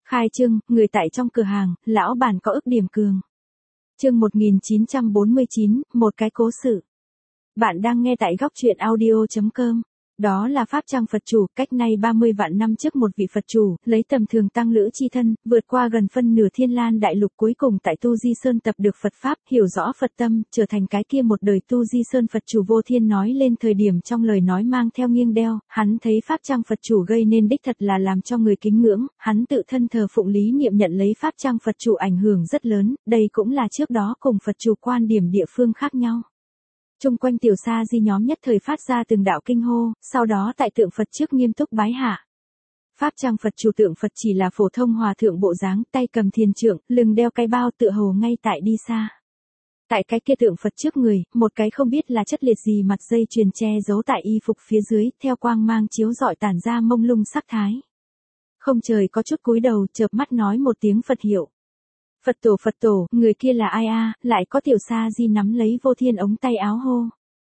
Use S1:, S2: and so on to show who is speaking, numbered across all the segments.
S1: Khai trương, người tại trong cửa hàng, lão bản có ức điểm cường. Chương 1949, một cái cố sự. Bạn đang nghe tại góc truyện audio.com. Đó là pháp trang Phật chủ, cách nay 30 vạn năm trước một vị Phật chủ, lấy tầm thường tăng lữ chi thân, vượt qua gần phân nửa Thiên Lan đại lục, cuối cùng tại Tu Di Sơn tập được Phật Pháp, hiểu rõ Phật tâm, trở thành cái kia một đời Tu Di Sơn Phật chủ. Vô Thiên nói lên thời điểm trong lời nói mang theo nghiêng đeo, hắn thấy pháp trang Phật chủ gây nên đích thật là làm cho người kính ngưỡng, hắn tự thân thờ phụng lý niệm nhận lấy pháp trang Phật chủ ảnh hưởng rất lớn, đây cũng là trước đó cùng Phật chủ quan điểm địa phương khác nhau. Trung quanh tiểu sa di nhóm nhất thời phát ra từng đạo kinh hô, sau đó tại tượng Phật trước nghiêm túc bái hạ. Pháp trang Phật chủ tượng Phật chỉ là phổ thông hòa thượng bộ dáng, tay cầm thiền trượng, lưng đeo cái bao, tựa hồ ngay tại đi xa. Tại cái kia tượng Phật trước người, một cái không biết là chất liệt gì mặt dây chuyền che giấu tại y phục phía dưới, theo quang mang chiếu rọi tản ra mông lung sắc thái. Không trời có chút cúi đầu, chợp mắt nói một tiếng Phật hiệu. Phật tổ, người kia là ai a? Lại có tiểu sa di nắm lấy Vô Thiên ống tay áo hô.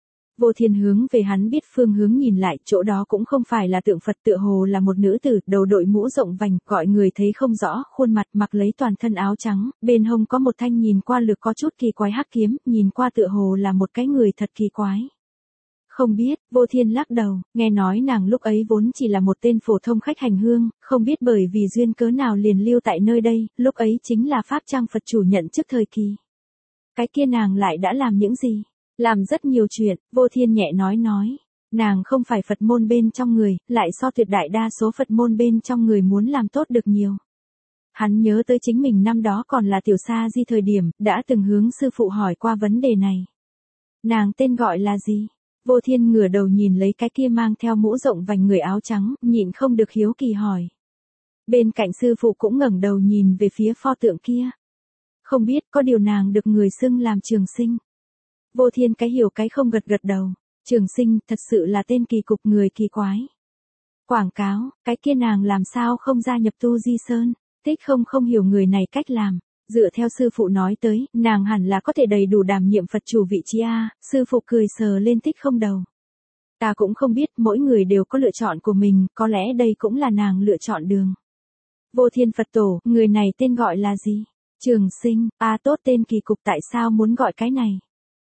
S1: Vô Thiên hướng về hắn biết phương hướng nhìn lại, chỗ đó cũng không phải là tượng Phật, tựa hồ là một nữ tử, đầu đội mũ rộng vành, gọi người thấy không rõ, khuôn mặt, mặc lấy toàn thân áo trắng, bên hông có một thanh nhìn qua lược có chút kỳ quái hắc kiếm, nhìn qua tựa hồ là một cái người thật kỳ quái. Không biết, Vô Thiên lắc đầu, nghe nói nàng lúc ấy vốn chỉ là một tên phổ thông khách hành hương, không biết bởi vì duyên cớ nào liền lưu tại nơi đây, lúc ấy chính là pháp trang Phật chủ nhận chức thời kỳ. Cái kia nàng lại đã làm những gì? Làm rất nhiều chuyện, Vô Thiên nhẹ nói. Nàng không phải Phật môn bên trong người, lại so tuyệt đại đa số Phật môn bên trong người muốn làm tốt được nhiều. Hắn nhớ tới chính mình năm đó còn là tiểu sa di thời điểm, đã từng hướng sư phụ hỏi qua vấn đề này. Nàng tên gọi là gì? Vô Thiên ngửa đầu nhìn lấy cái kia mang theo mũ rộng vành người áo trắng, nhịn không được hiếu kỳ hỏi. Bên cạnh sư phụ cũng ngẩng đầu nhìn về phía pho tượng kia. Không biết, có điều nàng được người xưng làm Trường Sinh. Vô Thiên cái hiểu cái không gật đầu. Trường Sinh, thật sự là tên kỳ cục, người kỳ quái. Quảng cáo, cái kia nàng làm sao không gia nhập Tu Di Sơn, Tích không hiểu người này cách làm. Dựa theo sư phụ nói tới, nàng hẳn là có thể đầy đủ đảm nhiệm Phật chủ vị trí a. Sư phụ cười sờ lên Tích không đầu. Ta cũng không biết, mỗi người đều có lựa chọn của mình, có lẽ đây cũng là nàng lựa chọn đường. Vô Thiên Phật tổ, người này tên gọi là gì? Trường Sinh, tốt, tên kỳ cục, tại sao muốn gọi cái này?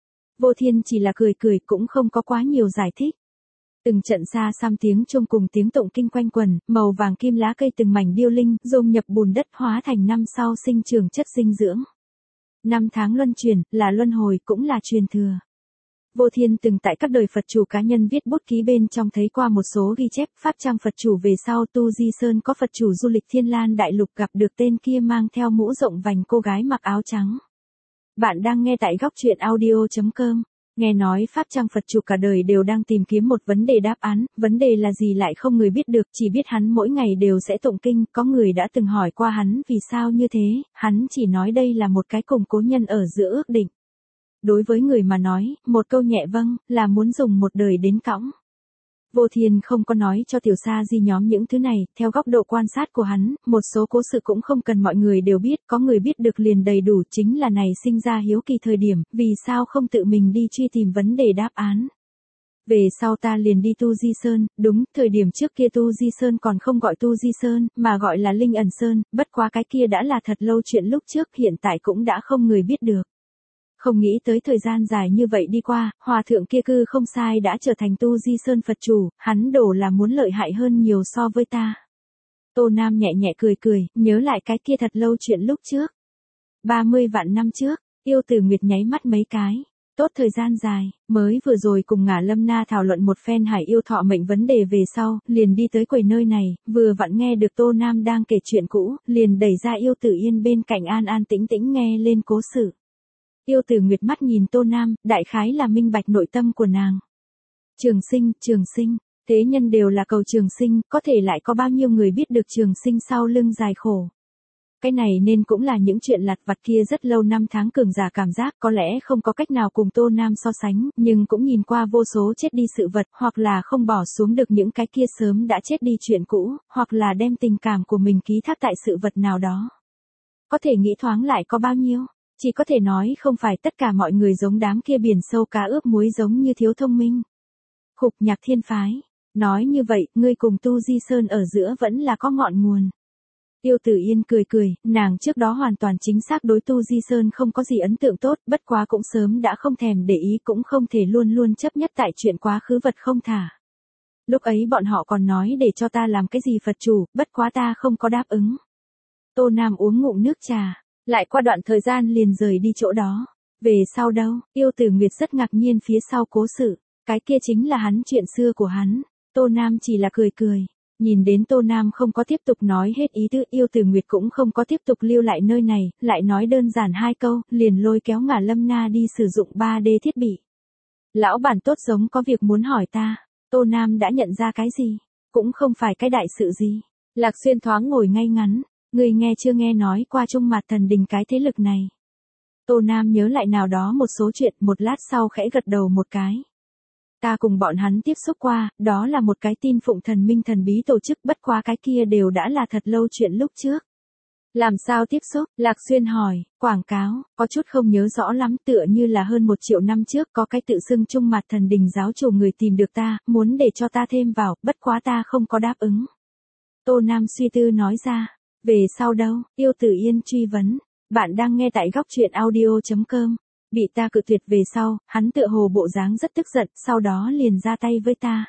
S1: Vô Thiên chỉ là cười cũng không có quá nhiều giải thích. Từng trận xa xăm tiếng chuông cùng tiếng tụng kinh quanh quần, màu vàng kim lá cây từng mảnh điêu linh, dung nhập bùn đất hóa thành năm sau sinh trưởng chất dinh dưỡng. 5 tháng luân chuyển, là luân hồi, cũng là truyền thừa. Vô Thiên từng tại các đời Phật chủ cá nhân viết bút ký bên trong thấy qua một số ghi chép, pháp trang Phật chủ về sau Tu Di Sơn có Phật chủ du lịch Thiên Lan đại lục gặp được tên kia mang theo mũ rộng vành cô gái mặc áo trắng. Bạn đang nghe tại góc truyện audio.com. Nghe nói pháp trang Phật chủ cả đời đều đang tìm kiếm một vấn đề đáp án, vấn đề là gì lại không người biết được, chỉ biết hắn mỗi ngày đều sẽ tụng kinh, có người đã từng hỏi qua hắn vì sao như thế, hắn chỉ nói đây là một cái cùng cố nhân ở giữa ước định. Đối với người mà nói, một câu nhẹ vâng, là muốn dùng một đời đến cõng. Vô Thiên không có nói cho tiểu sa di nhóm những thứ này, theo góc độ quan sát của hắn, một số cố sự cũng không cần mọi người đều biết, có người biết được liền đầy đủ, chính là này sinh ra hiếu kỳ thời điểm, vì sao không tự mình đi truy tìm vấn đề đáp án. Về sau ta liền đi Tu Di Sơn, đúng, thời điểm trước kia Tu Di Sơn còn không gọi Tu Di Sơn, mà gọi là Linh Ẩn Sơn, bất quá cái kia đã là thật lâu chuyện lúc trước, hiện tại cũng đã không người biết được. Không nghĩ tới thời gian dài như vậy đi qua, hòa thượng kia cư không sai đã trở thành Tu Di Sơn Phật chủ, hắn đổ là muốn lợi hại hơn nhiều so với ta. Tô Nam nhẹ nhẹ cười, nhớ lại cái kia thật lâu chuyện lúc trước. 30 vạn năm trước, Yêu Tử Nguyệt nháy mắt mấy cái. Tốt thời gian dài, mới vừa rồi cùng Ngả Lâm Na thảo luận một phen hải yêu thọ mệnh vấn đề về sau, liền đi tới quầy nơi này, vừa vặn nghe được Tô Nam đang kể chuyện cũ, liền đẩy ra Yêu Tử Yên bên cạnh an an tĩnh tĩnh nghe lên cố sự. Yêu Tử Nguyệt mắt nhìn Tô Nam, đại khái là minh bạch nội tâm của nàng. Trường Sinh, thế nhân đều là cầu Trường Sinh, có thể lại có bao nhiêu người biết được Trường Sinh sau lưng dài khổ. Cái này nên cũng là những chuyện lặt vặt kia rất lâu năm tháng cường giả cảm giác, có lẽ không có cách nào cùng Tô Nam so sánh, nhưng cũng nhìn qua vô số chết đi sự vật, hoặc là không bỏ xuống được những cái kia sớm đã chết đi chuyện cũ, hoặc là đem tình cảm của mình ký thác tại sự vật nào đó. Có thể nghĩ thoáng lại có bao nhiêu? Chỉ có thể nói không phải tất cả mọi người giống đám kia biển sâu cá ướp muối giống như thiếu thông minh. Khục Nhạc Thiên phái. Nói như vậy, ngươi cùng Tu Di Sơn ở giữa vẫn là có ngọn nguồn. Tiêu Tử Yên cười cười, nàng trước đó hoàn toàn chính xác đối Tu Di Sơn không có gì ấn tượng tốt, bất quá cũng sớm đã không thèm để ý, cũng không thể luôn luôn chấp nhất tại chuyện quá khứ vật không thả. Lúc ấy bọn họ còn nói để cho ta làm cái gì Phật chủ, bất quá ta không có đáp ứng. Tô Nam uống ngụm nước trà, lại qua đoạn thời gian liền rời đi chỗ đó. Về sau đâu, Tiêu Tử Nguyệt rất ngạc nhiên phía sau cố sự, cái kia chính là hắn chuyện xưa của hắn. Tô Nam chỉ là cười cười. Nhìn đến Tô Nam không có tiếp tục nói hết ý tứ, Yêu Tử Nguyệt cũng không có tiếp tục lưu lại nơi này, lại nói đơn giản 2 câu, liền lôi kéo Ngả Lâm Na đi sử dụng 3D thiết bị. Lão bản tốt giống có việc muốn hỏi ta. Tô Nam đã nhận ra cái gì? Cũng không phải cái đại sự gì. Lạc Xuyên thoáng ngồi ngay ngắn, người nghe chưa nghe nói qua Trung Mạt Thần Đình cái thế lực này. Tô Nam nhớ lại nào đó một số chuyện, một lát sau khẽ gật đầu một cái. Ta cùng bọn hắn tiếp xúc qua, đó là một cái tin phụng thần minh thần bí tổ chức, bất quá cái kia đều đã là thật lâu chuyện lúc trước. Làm sao tiếp xúc? Lạc Xuyên hỏi, quảng cáo, có chút không nhớ rõ lắm, tựa như là hơn 1 triệu năm trước có cái tự xưng Trung Mạt Thần Đình giáo chủ người tìm được ta, muốn để cho ta thêm vào, bất quá ta không có đáp ứng. Tô Nam suy tư nói ra, về sau đâu? Yêu Tử Yên truy vấn, bạn đang nghe tại góc truyện audio.com. Bị ta cự tuyệt về sau, hắn tựa hồ bộ dáng rất tức giận, sau đó liền ra tay với ta.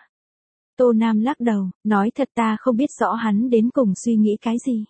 S1: Tô Nam lắc đầu, nói thật ta không biết rõ hắn đến cùng suy nghĩ cái gì.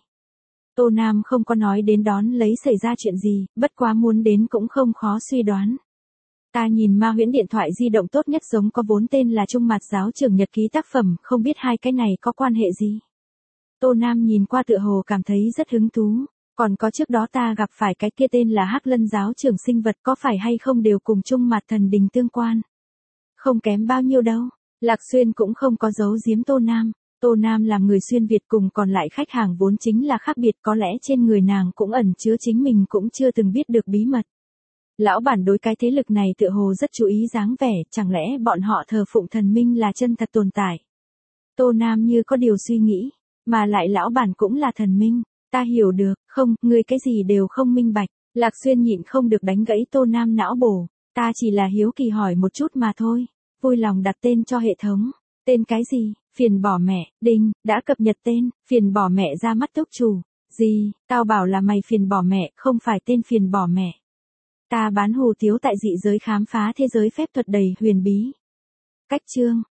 S1: Tô Nam không có nói đến đón lấy xảy ra chuyện gì, bất quá muốn đến cũng không khó suy đoán. Ta nhìn Ma Huyễn điện thoại di động tốt nhất giống có vốn tên là Trung Mạt giáo trưởng nhật ký tác phẩm, không biết hai cái này có quan hệ gì. Tô Nam nhìn qua tựa hồ cảm thấy rất hứng thú. Còn có trước đó ta gặp phải cái kia tên là Hắc Lân giáo trưởng sinh vật, có phải hay không đều cùng Trung Mạt Thần Đình tương quan. Không kém bao nhiêu đâu. Lạc Xuyên cũng không có giấu giếm Tô Nam. Tô Nam làm người xuyên Việt cùng còn lại khách hàng vốn chính là khác biệt, có lẽ trên người nàng cũng ẩn chứa chính mình cũng chưa từng biết được bí mật. Lão bản đối cái thế lực này tựa hồ rất chú ý dáng vẻ, chẳng lẽ bọn họ thờ phụng thần minh là chân thật tồn tại. Tô Nam như có điều suy nghĩ, mà lại lão bản cũng là thần minh. Ta hiểu được, không, ngươi cái gì đều không minh bạch. Lạc Xuyên nhịn không được đánh gãy Tô Nam não bổ. Ta chỉ là hiếu kỳ hỏi một chút mà thôi. Vui lòng đặt tên cho hệ thống. Tên cái gì? Phiền bỏ mẹ. Đinh, đã cập nhật tên. Phiền bỏ mẹ ra mắt túc chủ. Gì? Tao bảo là mày phiền bỏ mẹ, không phải tên phiền bỏ mẹ. Ta bán hủ tiếu tại dị giới khám phá thế giới phép thuật đầy huyền bí. Cách chương.